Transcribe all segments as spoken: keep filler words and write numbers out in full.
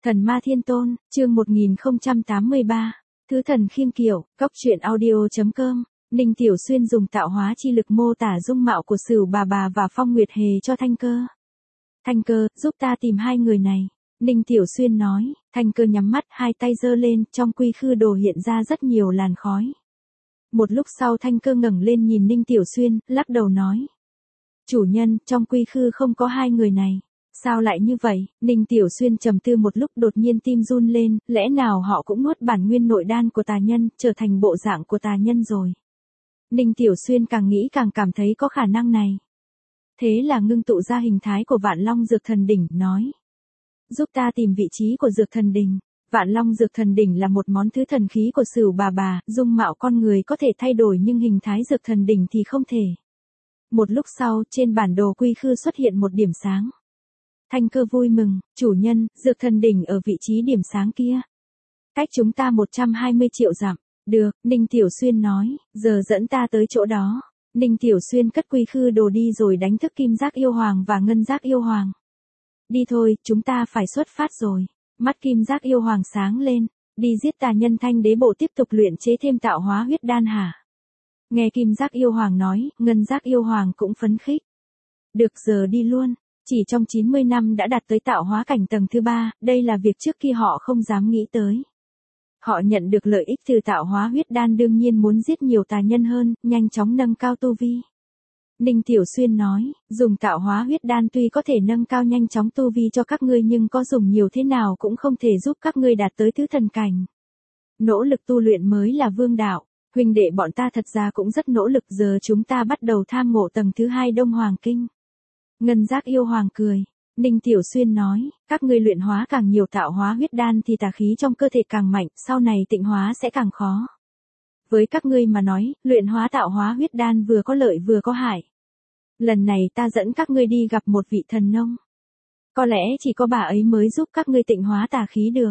Thần Ma Thiên Tôn, chương một nghìn không trăm tám mươi ba. Thứ thần khiêm kiệu, cóc truyện audio.com. Ninh Tiểu Xuyên dùng tạo hóa chi lực mô tả dung mạo của Sửu bà bà và Phong Nguyệt Hề cho Thanh Cơ. Thanh Cơ, giúp ta tìm hai người này. Ninh Tiểu Xuyên nói. Thanh Cơ nhắm mắt, hai tay giơ lên, trong quy khư đồ hiện ra rất nhiều làn khói. Một lúc sau Thanh Cơ ngẩng lên nhìn Ninh Tiểu Xuyên, lắc đầu nói. Chủ nhân, trong quy khư không có hai người này. Sao lại như vậy? Ninh Tiểu Xuyên trầm tư một lúc, đột nhiên tim run lên, lẽ nào họ cũng nuốt bản nguyên nội đan của tà nhân, trở thành bộ dạng của tà nhân rồi. Ninh Tiểu Xuyên càng nghĩ càng cảm thấy có khả năng này. Thế là ngưng tụ ra hình thái của Vạn Long Dược Thần Đỉnh, nói. Giúp ta tìm vị trí của Dược Thần Đỉnh. Vạn Long Dược Thần Đỉnh là một món thứ thần khí của Sửu bà bà, dung mạo con người có thể thay đổi nhưng hình thái Dược Thần Đỉnh thì không thể. Một lúc sau, trên bản đồ quy khư xuất hiện một điểm sáng. Thanh Cơ vui mừng, chủ nhân, Dược Thần Đỉnh ở vị trí điểm sáng kia. Cách chúng ta một trăm hai mươi triệu dặm. Được, Ninh Tiểu Xuyên nói, giờ dẫn ta tới chỗ đó. Ninh Tiểu Xuyên cất quy khư đồ đi rồi đánh thức Kim Giác Yêu Hoàng và Ngân Giác Yêu Hoàng. Đi thôi, chúng ta phải xuất phát rồi. Mắt Kim Giác Yêu Hoàng sáng lên, đi giết tà nhân Thanh Đế Bộ tiếp tục luyện chế thêm tạo hóa huyết đan hả? Nghe Kim Giác Yêu Hoàng nói, Ngân Giác Yêu Hoàng cũng phấn khích. Được, giờ đi luôn. Chỉ trong chín mươi năm đã đạt tới tạo hóa cảnh tầng thứ ba, đây là việc trước kia họ không dám nghĩ tới. Họ nhận được lợi ích từ tạo hóa huyết đan, đương nhiên muốn giết nhiều tà nhân hơn, nhanh chóng nâng cao tu vi. Ninh Tiểu Xuyên nói, dùng tạo hóa huyết đan tuy có thể nâng cao nhanh chóng tu vi cho các ngươi nhưng có dùng nhiều thế nào cũng không thể giúp các ngươi đạt tới tứ thần cảnh. Nỗ lực tu luyện mới là vương đạo, huynh đệ bọn ta thật ra cũng rất nỗ lực, giờ chúng ta bắt đầu tham ngộ tầng thứ hai Đông Hoàng Kinh. Ngân Giác Yêu Hoàng cười. Ninh Tiểu Xuyên nói, các ngươi luyện hóa càng nhiều tạo hóa huyết đan thì tà khí trong cơ thể càng mạnh, sau này tịnh hóa sẽ càng khó. Với các ngươi mà nói, luyện hóa tạo hóa huyết đan vừa có lợi vừa có hại. Lần này ta dẫn các ngươi đi gặp một vị thần nông. Có lẽ chỉ có bà ấy mới giúp các ngươi tịnh hóa tà khí được.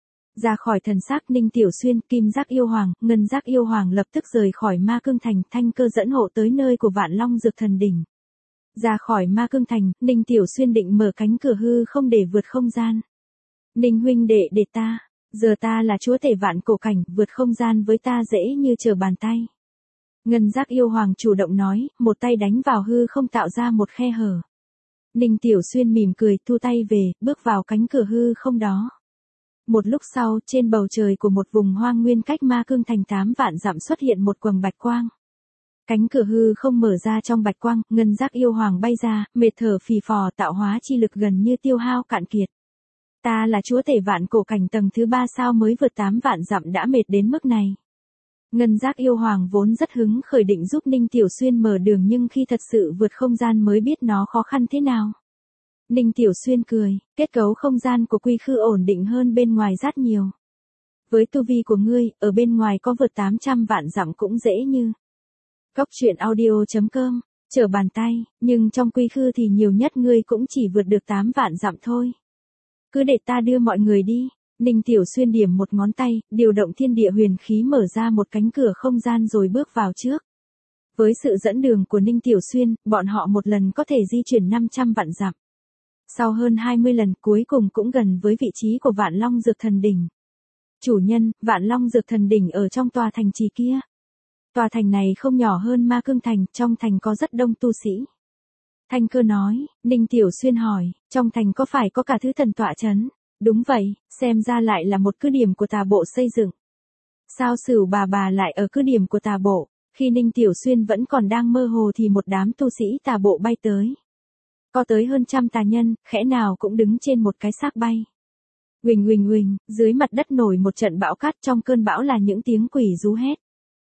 Ra khỏi thần xác Ninh Tiểu Xuyên, Kim Giác Yêu Hoàng, Ngân Giác Yêu Hoàng lập tức rời khỏi Ma Cương Thành, Thanh Cơ dẫn hộ tới nơi của Vạn Long Dược Thần Đỉnh. Ra khỏi Ma Cương Thành, Ninh Tiểu Xuyên định mở cánh cửa hư không để vượt không gian. Ninh huynh đệ để ta, giờ ta là chúa tể vạn cổ cảnh, vượt không gian với ta dễ như trở bàn tay. Ngân Giác Yêu Hoàng chủ động nói, một tay đánh vào hư không tạo ra một khe hở. Ninh Tiểu Xuyên mỉm cười, thu tay về, bước vào cánh cửa hư không đó. Một lúc sau, trên bầu trời của một vùng hoang nguyên cách Ma Cương Thành tám vạn dặm xuất hiện một quầng bạch quang. Cánh cửa hư không mở ra, trong bạch quang, Ngân Giác Yêu Hoàng bay ra, mệt thở phì phò, tạo hóa chi lực gần như tiêu hao cạn kiệt. Ta là chúa tể vạn cổ cảnh tầng thứ ba, sao mới vượt tám vạn dặm đã mệt đến mức này. Ngân Giác Yêu Hoàng vốn rất hứng khởi định giúp Ninh Tiểu Xuyên mở đường, nhưng khi thật sự vượt không gian mới biết nó khó khăn thế nào. Ninh Tiểu Xuyên cười, kết cấu không gian của quy khư ổn định hơn bên ngoài rất nhiều. Với tu vi của ngươi, ở bên ngoài có vượt tám trăm vạn dặm cũng dễ như. Cóc truyện audio.com, trở bàn tay, nhưng trong quy khư thì nhiều nhất ngươi cũng chỉ vượt được tám vạn dặm thôi. Cứ để ta đưa mọi người đi. Ninh Tiểu Xuyên điểm một ngón tay, điều động thiên địa huyền khí mở ra một cánh cửa không gian rồi bước vào trước. Với sự dẫn đường của Ninh Tiểu Xuyên, bọn họ một lần có thể di chuyển năm trăm vạn dặm. Sau hơn hai mươi lần, cuối cùng cũng gần với vị trí của Vạn Long Dược Thần Đỉnh. Chủ nhân, Vạn Long Dược Thần Đỉnh ở trong tòa thành trì kia. Tòa thành này không nhỏ hơn Ma Cương Thành, trong thành có rất đông tu sĩ. Thanh Cơ nói. Ninh Tiểu Xuyên hỏi, trong thành có phải có cả thứ thần tọa chấn? Đúng vậy, xem ra lại là một cứ điểm của tà bộ xây dựng. Sao Sửu bà bà lại ở cứ điểm của tà bộ? Khi Ninh Tiểu Xuyên vẫn còn đang mơ hồ thì một đám tu sĩ tà bộ bay tới. Có tới hơn trăm tà nhân, khẽ nào cũng đứng trên một cái xác bay. Huỳnh huỳnh huỳnh, dưới mặt đất nổi một trận bão cát, trong cơn bão là những tiếng quỷ rú hét.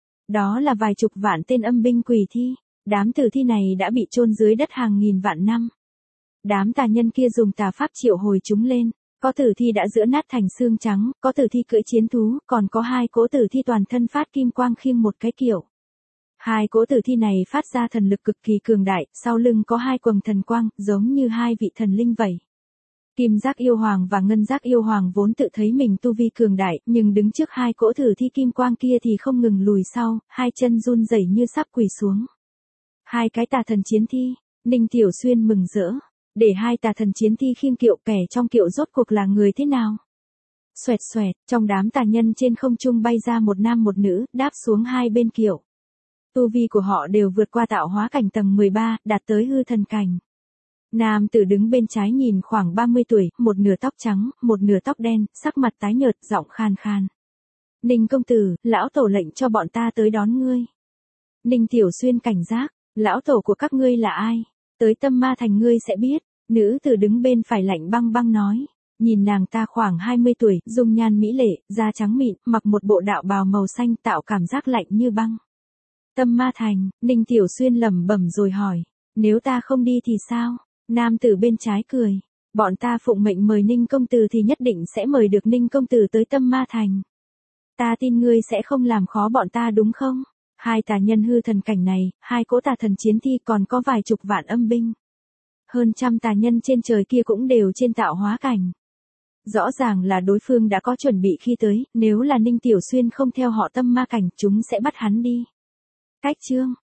Đó là vài chục vạn tên âm binh quỷ thi, đám tử thi này đã bị chôn dưới đất hàng nghìn vạn năm. Đám tà nhân kia dùng tà pháp triệu hồi chúng lên, có tử thi đã giã nát thành xương trắng, có tử thi cưỡi chiến thú, còn có hai cỗ tử thi toàn thân phát kim quang khiêng một cái kiệu. Hai cỗ tử thi này phát ra thần lực cực kỳ cường đại, sau lưng có hai quầng thần quang, giống như hai vị thần linh vậy. Kim Giác Yêu Hoàng và Ngân Giác Yêu Hoàng vốn tự thấy mình tu vi cường đại, nhưng đứng trước hai cỗ tử thi kim quang kia thì không ngừng lùi sau, hai chân run rẩy như sắp quỳ xuống. Hai cái tà thần chiến thi, Ninh Tiểu Xuyên mừng rỡ, để hai tà thần chiến thi khiêng kiệu, kẻ trong kiệu rốt cuộc là người thế nào? Xoẹt xoẹt, trong đám tà nhân trên không trung bay ra một nam một nữ, đáp xuống hai bên kiệu. Tu vi của họ đều vượt qua tạo hóa cảnh tầng mười ba, đạt tới hư thần cảnh. Nam tử đứng bên trái nhìn khoảng ba mươi tuổi, một nửa tóc trắng, một nửa tóc đen, sắc mặt tái nhợt, giọng khan khan. Ninh công tử, lão tổ lệnh cho bọn ta tới đón ngươi. Ninh Tiểu Xuyên cảnh giác, lão tổ của các ngươi là ai? Tới Tâm Ma Thành ngươi sẽ biết. Nữ tử đứng bên phải lạnh băng băng nói. Nhìn nàng ta khoảng hai mươi tuổi, dung nhan mỹ lệ, da trắng mịn, mặc một bộ đạo bào màu xanh tạo cảm giác lạnh như băng. Tâm Ma Thành, Ninh Tiểu Xuyên lẩm bẩm rồi hỏi. Nếu ta không đi thì sao? Nam tử bên trái cười. Bọn ta phụng mệnh mời Ninh công tử thì nhất định sẽ mời được Ninh công tử tới Tâm Ma Thành. Ta tin ngươi sẽ không làm khó bọn ta đúng không? Hai tà nhân hư thần cảnh này, hai cỗ tà thần chiến thi còn có vài chục vạn âm binh. Hơn trăm tà nhân trên trời kia cũng đều trên tạo hóa cảnh. Rõ ràng là đối phương đã có chuẩn bị khi tới, nếu là Ninh Tiểu Xuyên không theo họ Tâm Ma cảnh chúng sẽ bắt hắn đi. Cách chương